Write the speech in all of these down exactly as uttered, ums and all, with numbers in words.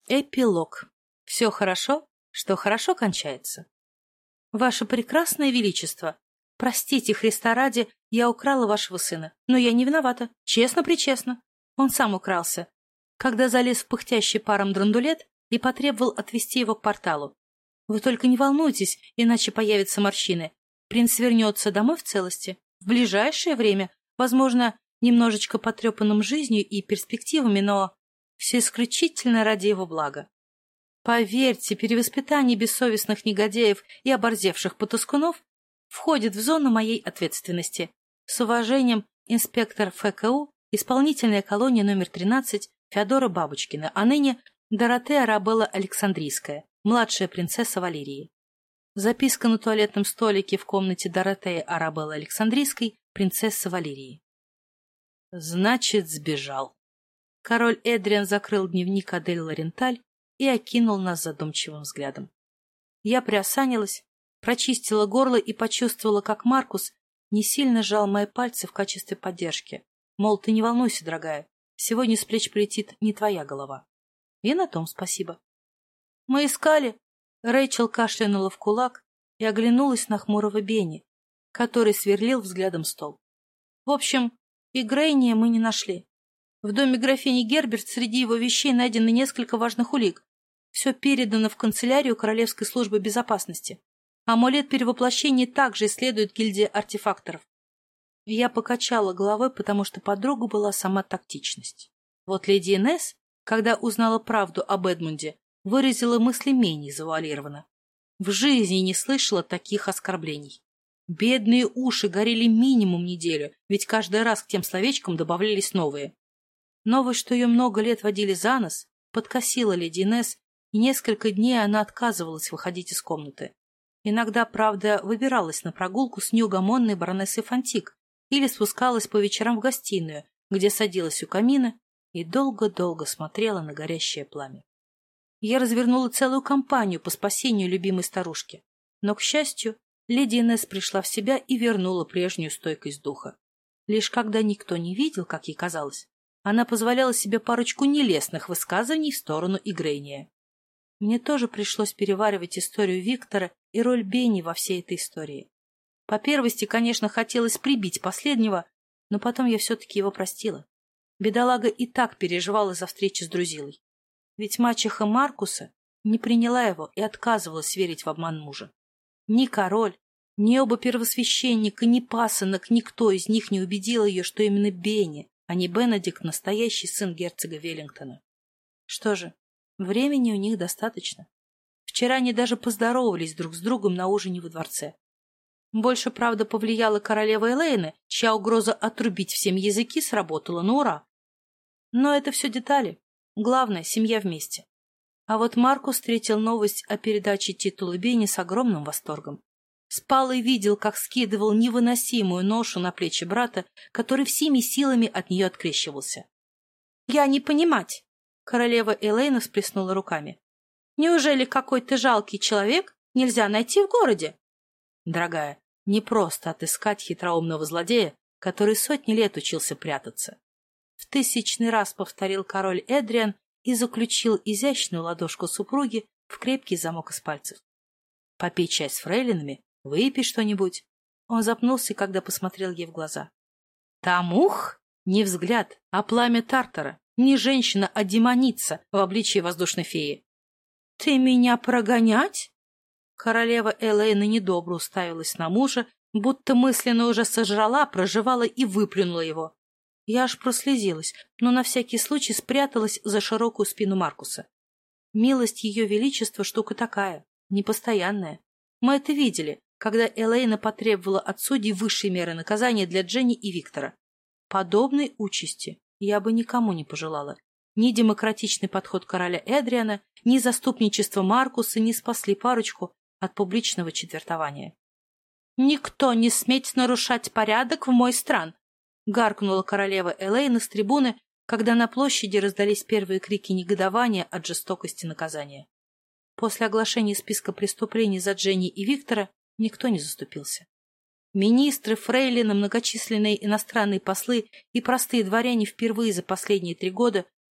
Эпилог. Все хорошо, что хорошо кончается. Ваше прекрасное величество, простите, Христа ради, я украла вашего сына, но я не виновата, честно-причестно. Он сам укрался, когда залез в пыхтящий паром драндулет и потребовал отвезти его к порталу. Вы только не волнуйтесь, иначе появятся морщины. Принц вернется домой в целости. В ближайшее время, возможно, немножечко потрепанным жизнью и перспективами, но все исключительно ради его блага. Поверьте, перевоспитание бессовестных негодяев и оборзевших потаскунов входит в зону моей ответственности. С уважением, инспектор ФКУ, исполнительная колония номер тринадцать Феодора Бабочкина, а ныне Доротея Арабелла Александрийская, младшая принцесса Валерии. Записка на туалетном столике в комнате Доротеи Арабеллы Александрийской, принцессы Валерии. Значит, сбежал. Король Эдриан закрыл дневник Адель Лоренталь и окинул нас задумчивым взглядом. Я приосанилась, прочистила горло и почувствовала, как Маркус не сильно сжал мои пальцы в качестве поддержки. Мол, ты не волнуйся, дорогая, сегодня с плеч полетит не твоя голова. И на том спасибо. Мы искали. Рэйчел кашлянула в кулак и оглянулась на хмурого Бенни, который сверлил взглядом стол. В общем, и Грейния мы не нашли. В доме графини Герберт среди его вещей найдено несколько важных улик. Все передано в канцелярию Королевской службы безопасности. Амулет перевоплощения также исследует гильдия артефакторов. Я покачала головой, потому что подруга была сама тактичность. Вот леди Инесс, когда узнала правду об Эдмунде, выразила мысли менее завуалированно. В жизни не слышала таких оскорблений. Бедные уши горели минимум неделю, ведь каждый раз к тем словечкам добавлялись новые. Новость, что ее много лет водили за нос, подкосила леди Инесс, и несколько дней она отказывалась выходить из комнаты. Иногда, правда, выбиралась на прогулку с неугомонной баронессой Фантик или спускалась по вечерам в гостиную, где садилась у камина и долго-долго смотрела на горящее пламя. Я развернула целую кампанию по спасению любимой старушки, но, к счастью, леди Инесс пришла в себя и вернула прежнюю стойкость духа. Лишь когда никто не видел, как ей казалось, она позволяла себе парочку нелестных высказываний в сторону Игрейния. Мне тоже пришлось переваривать историю Виктора и роль Бенни во всей этой истории. По первости, конечно, хотелось прибить последнего, но потом я все-таки его простила. Бедолага и так переживала за встречу с Друзилой. Ведь мачеха Маркуса не приняла его и отказывалась верить в обман мужа. Ни король, ни оба первосвященника, ни пасынок, никто из них не убедил ее, что именно Бенни, а не Бенедикт, настоящий сын герцога Веллингтона. Что же, времени у них достаточно. Вчера они даже поздоровались друг с другом на ужине во дворце. Больше, правда, повлияла королева Элейна, чья угроза отрубить всем языки сработала на ура. Но это все детали. Главное — семья вместе. А вот Маркус встретил новость о передаче титула Бенни с огромным восторгом. Спал и видел, как скидывал невыносимую ношу на плечи брата, который всеми силами от нее открещивался. — Я не понимать! — королева Элейна всплеснула руками. — Неужели какой-то жалкий человек нельзя найти в городе? — Дорогая, не просто отыскать хитроумного злодея, который сотни лет учился прятаться. В тысячный раз повторил король Эдриан и заключил изящную ладошку супруги в крепкий замок из пальцев. — Попей чай с фрейлинами, выпей что-нибудь. Он запнулся, когда посмотрел ей в глаза. — Там ух! Не взгляд, а пламя Тартара, не женщина, а демоница в обличии воздушной феи. — Ты меня прогонять? Королева Элейна недобро уставилась на мужа, будто мысленно уже сожрала, прожевала и выплюнула его. Я аж прослезилась, но на всякий случай спряталась за широкую спину Маркуса. Милость ее величества штука такая, непостоянная. Мы это видели, когда Элейна потребовала от судей высшей меры наказания для Дженни и Виктора. Подобной участи я бы никому не пожелала. Ни демократичный подход короля Эдриана, ни заступничество Маркуса не спасли парочку от публичного четвертования. «Никто не сметь нарушать порядок в мой стран!» — гаркнула королева Элейна с трибуны, когда на площади раздались первые крики негодования от жестокости наказания. После оглашения списка преступлений за Дженни и Виктора никто не заступился. Министры, фрейлины, многочисленные иностранные послы и простые дворяне впервые за последние три года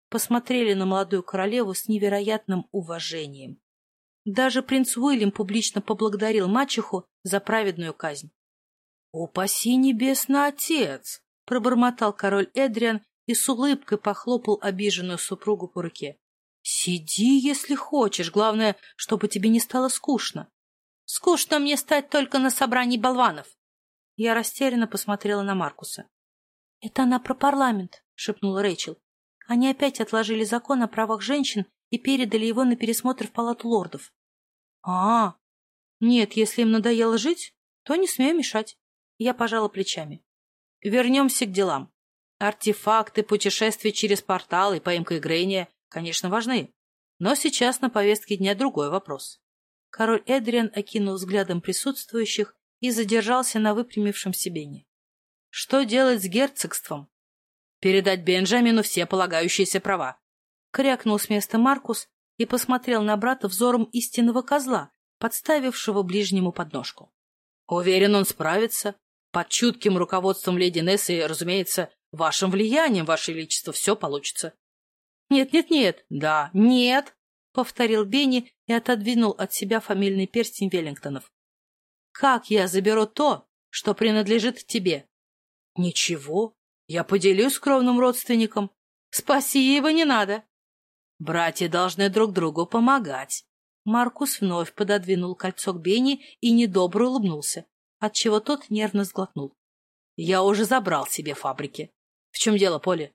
посмотрели на молодую королеву с невероятным уважением. Даже принц Уильям публично поблагодарил мачеху за праведную казнь. — Упаси небесный отец! — пробормотал король Эдриан и с улыбкой похлопал обиженную супругу по руке. — Сиди, если хочешь, главное, чтобы тебе не стало скучно. — Скучно мне стать только на собрании болванов. Я растерянно посмотрела на Маркуса. — Это она про парламент, — шепнула Рэйчел. Они опять отложили закон о правах женщин и передали его на пересмотр в Палату лордов. — А, нет, если им надоело жить, то не смею мешать. Я пожала плечами. Вернемся к делам. Артефакты, путешествия через порталы и поимка Игрения, конечно, важны. Но сейчас на повестке дня другой вопрос. Король Эдриан окинул взглядом присутствующих и задержался на выпрямившемся Бенни. Что делать с герцогством? Передать Бенджамину все полагающиеся права. Крякнул с места Маркус и посмотрел на брата взором истинного козла, подставившего ближнему подножку. Уверен, он справится. Под чутким руководством леди Нессы и, разумеется, вашим влиянием, ваше величество, все получится. Нет, нет, нет, да, нет, повторил Бенни и отодвинул от себя фамильный перстень Веллингтонов. Как я заберу то, что принадлежит тебе? Ничего, я поделюсь с кровным родственником. Спасибо, не надо. Братья должны друг другу помогать. Маркус вновь пододвинул кольцо к Бенни и недобро улыбнулся, отчего тот нервно сглотнул. — Я уже забрал себе фабрики. В чем дело, Полли?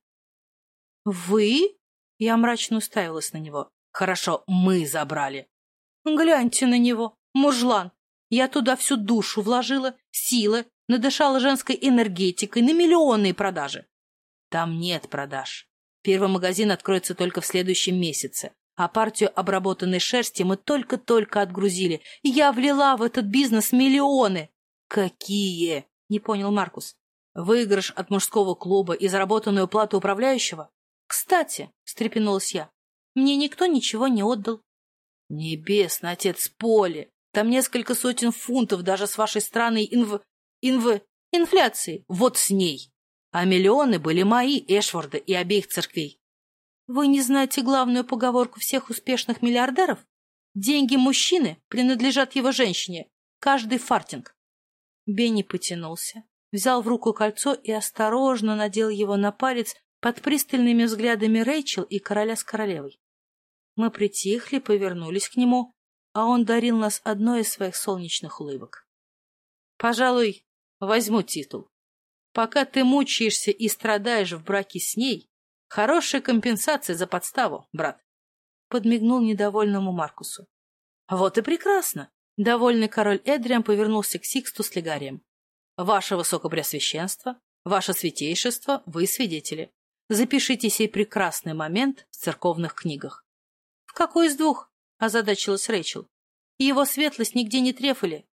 — Вы? — я мрачно уставилась на него. — Хорошо, мы забрали. — Гляньте на него, мужлан. Я туда всю душу вложила, силы, надышала женской энергетикой на миллионные продажи. Там нет продаж. Первый магазин откроется только в следующем месяце. А партию обработанной шерсти мы только-только отгрузили. И я влила в этот бизнес миллионы. Какие? Не понял Маркус. Выигрыш от мужского клуба и заработанную плату управляющего? Кстати, встрепенулась я, мне никто ничего не отдал. Небесный отец Полли, там несколько сотен фунтов даже с вашей странной инв... инв... инфляцией. Вот с ней. А миллионы были мои, Эшфорда и обеих церквей. Вы не знаете главную поговорку всех успешных миллиардеров? Деньги мужчины принадлежат его женщине. Каждый фартинг. Бенни потянулся, взял в руку кольцо и осторожно надел его на палец под пристальными взглядами Рэйчел и короля с королевой. Мы притихли, повернулись к нему, а он дарил нас одной из своих солнечных улыбок. Пожалуй, возьму титул. Пока ты мучаешься и страдаешь в браке с ней, хорошая компенсация за подставу, брат. Подмигнул недовольному Маркусу. Вот и прекрасно. Довольный король Эдриан повернулся к Сиксту с Легарием. Ваше высокопреосвященство, ваше святейшество, вы свидетели. Запишите сей прекрасный момент в церковных книгах. — В какой из двух? — озадачилась Рэйчел. — Его светлость нигде не трефали.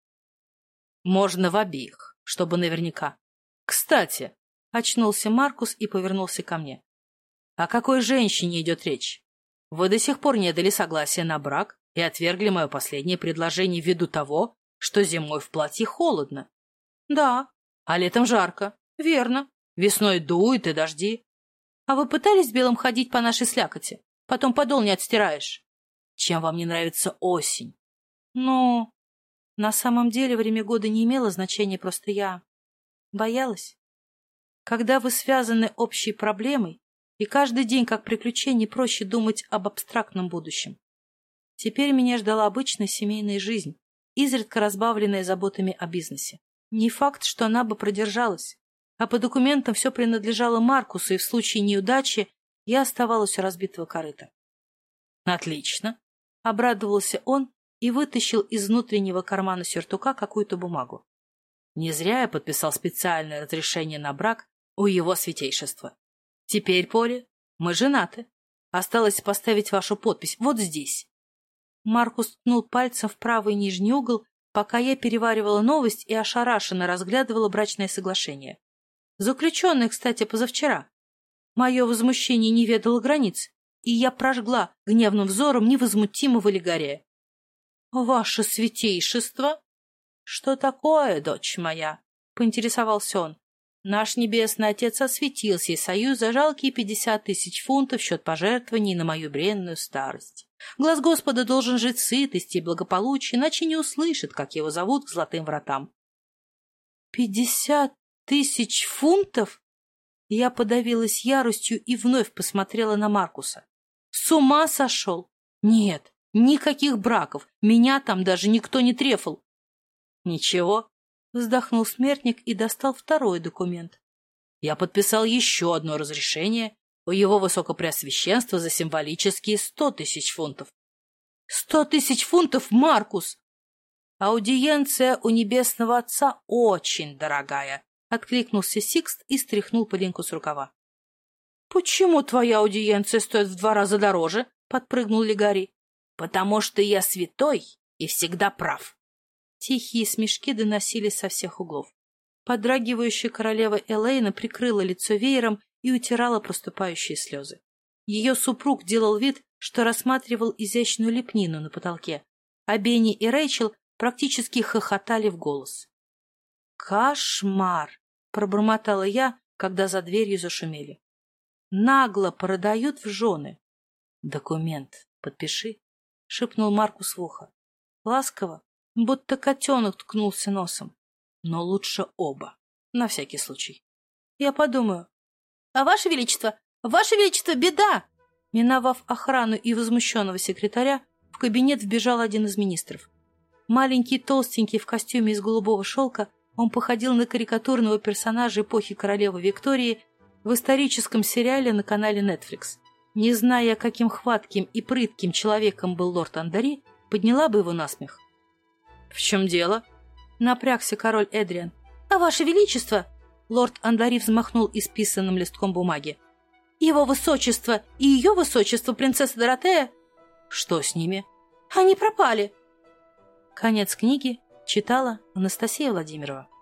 — Можно в обеих, чтобы наверняка. — Кстати, — очнулся Маркус и повернулся ко мне. — О какой женщине идет речь? Вы до сих пор не дали согласия на брак и отвергли мое последнее предложение ввиду того, что зимой в платье холодно. — Да. А летом жарко. — Верно. Весной дует и дожди. — А вы пытались белым ходить по нашей слякоти? Потом подол не отстираешь. Чем вам не нравится осень? — Ну, на самом деле время года не имело значения, просто я боялась. Когда вы связаны общей проблемой, и каждый день, как приключение, проще думать об абстрактном будущем. Теперь меня ждала обычная семейная жизнь, изредка разбавленная заботами о бизнесе. Не факт, что она бы продержалась, а по документам все принадлежало Маркусу, и в случае неудачи я оставалась у разбитого корыта. «Отлично!» — обрадовался он и вытащил из внутреннего кармана сюртука какую-то бумагу. Не зря я подписал специальное разрешение на брак у его святейшества. Теперь, Полли, мы женаты. Осталось поставить вашу подпись вот здесь. Маркус ткнул пальцем в правый нижний угол, пока я переваривала новость и ошарашенно разглядывала брачное соглашение. Заключенное, кстати, позавчера. Мое возмущение не ведало границ, и я прожгла гневным взором невозмутимого Легария. — Ваше святейшество? — Что такое, дочь моя? — поинтересовался он. — Наш небесный отец осветил сей союз за жалкие пятьдесят тысяч фунтов в счет пожертвований на мою бренную старость. Глаз Господа должен жить в сытости и благополучии, иначе не услышит, как его зовут к золотым вратам. Пятьдесят тысяч фунтов? Я подавилась яростью и вновь посмотрела на Маркуса. С ума сошел? Нет, никаких браков, меня там даже никто не трефал. Ничего. Вздохнул смертник и достал второй документ. Я подписал еще одно разрешение у его высокопреосвященства за символические сто тысяч фунтов. Сто тысяч фунтов, Маркус! Аудиенция у небесного отца очень дорогая, откликнулся Сикст и стряхнул пылинку с рукава. Почему твоя аудиенция стоит в два раза дороже? Подпрыгнул Легари. Потому что я святой и всегда прав. Тихие смешки доносились со всех углов. Подрагивающая королева Элейна прикрыла лицо веером и утирала проступающие слезы. Ее супруг делал вид, что рассматривал изящную лепнину на потолке, а Бенни и Рэйчел практически хохотали в голос. «Кошмар!» — пробормотала я, когда за дверью зашумели. «Нагло продают в жены». «Документ подпиши», — шепнул Маркус в ухо. Ласково, будто котенок ткнулся носом. Но лучше оба, на всякий случай. Я подумаю. «А ваше величество! Ваше величество, беда!» Миновав охрану и возмущенного секретаря, в кабинет вбежал один из министров. Маленький, толстенький, в костюме из голубого шелка, он походил на карикатурного персонажа эпохи королевы Виктории в историческом сериале на канале Netflix. Не зная, каким хватким и прытким человеком был лорд Андари, подняла бы его насмех. — В чем дело? — напрягся король Эдриан. — А ваше величество! — лорд Андари взмахнул исписанным листком бумаги. — Его высочество и ее высочество, принцесса Доротея... — Что с ними? — Они пропали. Конец книги читала Анастасия Владимирова.